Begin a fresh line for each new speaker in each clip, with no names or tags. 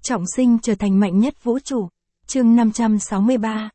Trọng sinh trở thành mạnh nhất vũ trụ. Chương 563,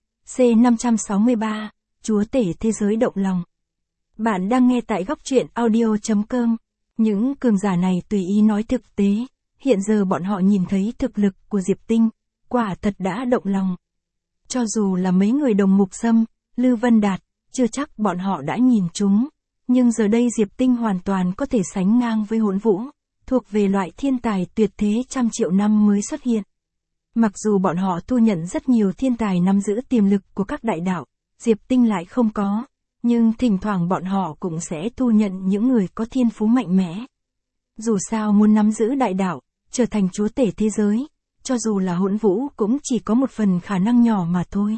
C563, Chúa tể thế giới động lòng. Bạn đang nghe tại góc truyện audio.com. Những cường giả này tùy ý nói thực tế, hiện giờ bọn họ nhìn thấy thực lực của Diệp Tinh, quả thật đã động lòng. Cho dù là mấy người Đồng Mục Sâm, Lư Vân Đạt, chưa chắc bọn họ đã nhìn chúng, nhưng giờ đây Diệp Tinh hoàn toàn có thể sánh ngang với Hỗn Vũ, thuộc về loại thiên tài tuyệt thế trăm triệu năm mới xuất hiện. Mặc dù bọn họ thu nhận rất nhiều thiên tài nắm giữ tiềm lực của các đại đạo, Diệp Tinh lại không có, nhưng thỉnh thoảng bọn họ cũng sẽ thu nhận những người có thiên phú mạnh mẽ. Dù sao muốn nắm giữ đại đạo, trở thành chúa tể thế giới, cho dù là Hỗn Vũ cũng chỉ có một phần khả năng nhỏ mà thôi.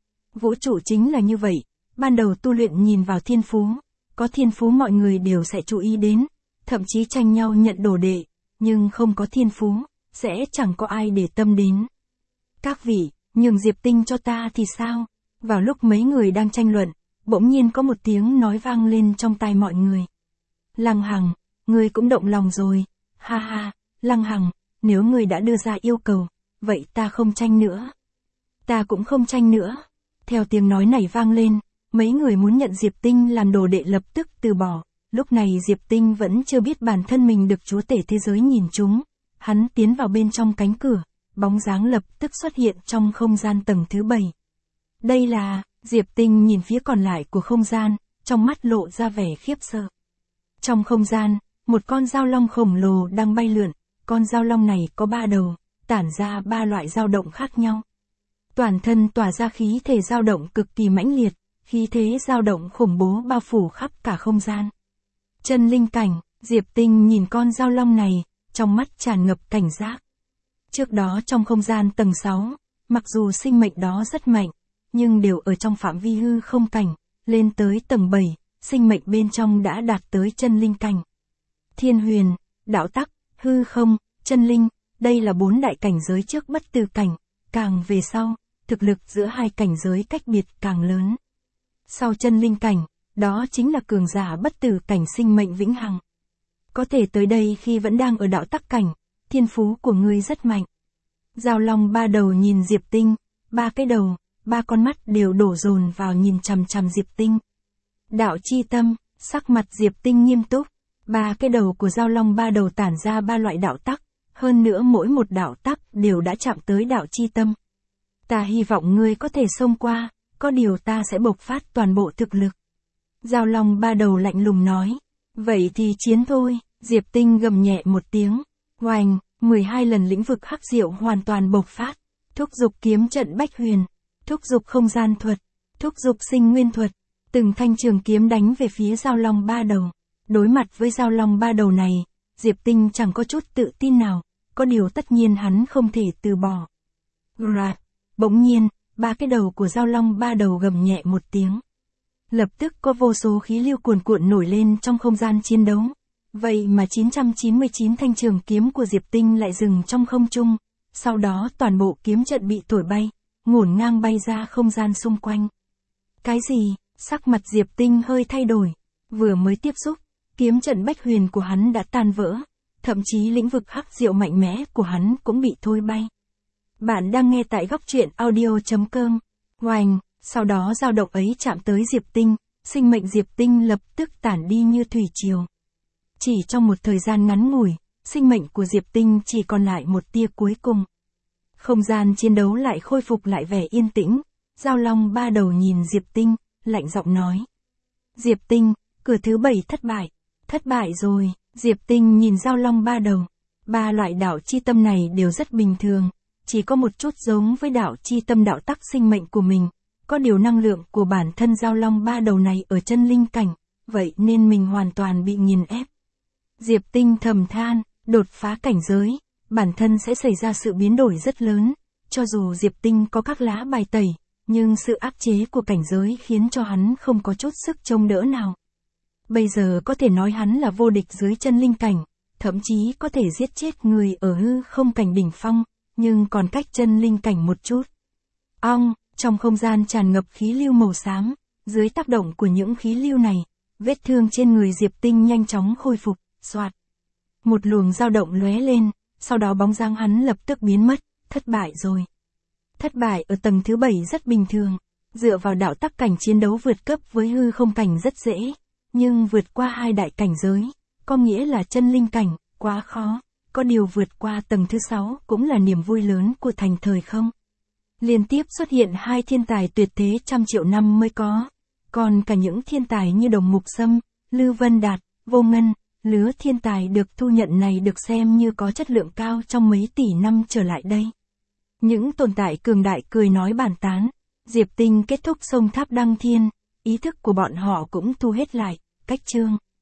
Vũ trụ chính là như vậy, ban đầu tu luyện nhìn vào thiên phú, có thiên phú mọi người đều sẽ chú ý đến, thậm chí tranh nhau nhận đồ đệ, nhưng không có thiên phú, sẽ chẳng có ai để tâm đến. Các vị, nhường Diệp Tinh cho ta thì sao? Vào lúc mấy người đang tranh luận, bỗng nhiên có một tiếng nói vang lên trong tai mọi người. Lăng Hằng, ngươi cũng động lòng rồi, ha ha, Lăng Hằng, nếu ngươi đã đưa ra yêu cầu, vậy ta không tranh nữa. Ta cũng không tranh nữa. Theo tiếng nói này vang lên, mấy người muốn nhận Diệp Tinh làm đồ đệ lập tức từ bỏ. Lúc này Diệp Tinh vẫn chưa biết bản thân mình được chúa tể thế giới nhìn trúng. Hắn tiến vào bên trong cánh cửa, bóng dáng lập tức xuất hiện trong không gian tầng thứ 7. Đây là, Diệp Tinh nhìn phía còn lại của không gian, trong mắt lộ ra vẻ khiếp sợ. Trong không gian, một con dao long khổng lồ đang bay lượn, con dao long này có 3 đầu, tản ra 3 loại dao động khác nhau. Toàn thân tỏa ra khí thể dao động cực kỳ mãnh liệt, khí thế dao động khủng bố bao phủ khắp cả không gian. Chân linh cảnh, Diệp Tinh nhìn con dao long này, trong mắt tràn ngập cảnh giác. Trước đó trong không gian tầng 6, mặc dù sinh mệnh đó rất mạnh, nhưng đều ở trong phạm vi hư không cảnh, lên tới tầng 7, sinh mệnh bên trong đã đạt tới chân linh cảnh. Thiên huyền, đạo tắc, hư không, chân linh, đây là 4 đại cảnh giới trước bất tử cảnh, càng về sau, thực lực giữa hai cảnh giới cách biệt càng lớn. Sau chân linh cảnh, đó chính là cường giả bất tử cảnh sinh mệnh vĩnh hằng. Có thể tới đây khi vẫn đang ở đạo tắc cảnh, thiên phú của ngươi rất mạnh. Dao long 3 đầu nhìn Diệp Tinh, 3 cái đầu, 3 con mắt đều đổ dồn vào nhìn chằm chằm Diệp Tinh. Đạo chi tâm, sắc mặt Diệp Tinh nghiêm túc, 3 cái đầu của dao long 3 đầu tản ra 3 loại đạo tắc, hơn nữa mỗi một đạo tắc đều đã chạm tới đạo chi tâm. Ta hy vọng ngươi có thể xông qua, có điều ta sẽ bộc phát toàn bộ thực lực. Dao long 3 đầu lạnh lùng nói. Vậy thì chiến thôi, Diệp Tinh gầm nhẹ một tiếng. Oanh, 12 lần lĩnh vực hắc diệu hoàn toàn bộc phát. Thúc dục kiếm trận bách huyền. Thúc dục không gian thuật. Thúc dục sinh nguyên thuật. Từng thanh trường kiếm đánh về phía dao long 3 đầu. Đối mặt với dao long 3 đầu này, Diệp Tinh chẳng có chút tự tin nào. Có điều tất nhiên hắn không thể từ bỏ. Rạc. Bỗng nhiên, 3 cái đầu của dao long 3 đầu gầm nhẹ một tiếng. Lập tức có vô số khí lưu cuồn cuộn nổi lên trong không gian chiến đấu. Vậy mà 999 thanh trường kiếm của Diệp Tinh lại dừng trong không trung. Sau đó toàn bộ kiếm trận bị thổi bay, ngổn ngang bay ra không gian xung quanh. Cái gì? Sắc mặt Diệp Tinh hơi thay đổi. Vừa mới tiếp xúc, kiếm trận bách huyền của hắn đã tan vỡ. Thậm chí lĩnh vực hắc diệu mạnh mẽ của hắn cũng bị thôi bay. Bạn đang nghe tại góc truyện audio.com. Oanh, sau đó dao động ấy chạm tới Diệp Tinh, sinh mệnh Diệp Tinh lập tức tản đi như thủy triều. Chỉ trong một thời gian ngắn ngủi, sinh mệnh của Diệp Tinh chỉ còn lại một tia cuối cùng. Không gian chiến đấu lại khôi phục lại vẻ yên tĩnh, dao long 3 đầu nhìn Diệp Tinh, lạnh giọng nói. Diệp Tinh, cửa thứ 7 thất bại rồi, Diệp Tinh nhìn dao long 3 đầu. 3 loại đạo chi tâm này đều rất bình thường. Chỉ có một chút giống với đạo chi tâm đạo tắc sinh mệnh của mình, có điều năng lượng của bản thân dao long 3 đầu này ở chân linh cảnh, vậy nên mình hoàn toàn bị nghiền ép. Diệp Tinh thầm than, đột phá cảnh giới, bản thân sẽ xảy ra sự biến đổi rất lớn, cho dù Diệp Tinh có các lá bài tẩy, nhưng sự áp chế của cảnh giới khiến cho hắn không có chút sức chống đỡ nào. Bây giờ có thể nói hắn là vô địch dưới chân linh cảnh, thậm chí có thể giết chết người ở hư không cảnh đỉnh phong. Nhưng còn cách chân linh cảnh một chút. Trong không gian tràn ngập khí lưu màu xám, dưới tác động của những khí lưu này, vết thương trên người Diệp Tinh nhanh chóng khôi phục, xoạt. Một luồng dao động lóe lên, sau đó bóng dáng hắn lập tức biến mất, thất bại rồi. Thất bại ở tầng thứ 7 rất bình thường, dựa vào đạo tắc cảnh chiến đấu vượt cấp với hư không cảnh rất dễ, nhưng vượt qua hai đại cảnh giới, có nghĩa là chân linh cảnh, quá khó, có điều vượt qua tầng thứ 6 cũng là niềm vui lớn của thành thời không. Liên tiếp xuất hiện hai thiên tài tuyệt thế trăm triệu năm mới có, còn cả những thiên tài như Đồng Mục Sâm, Lư Vân Đạt, Vô Ngân, lứa thiên tài được thu nhận này được xem như có chất lượng cao trong mấy tỷ năm trở lại đây. Những tồn tại cường đại cười nói bàn tán, Diệp Tinh kết thúc sông Tháp Đăng Thiên, ý thức của bọn họ cũng thu hết lại, cách chương.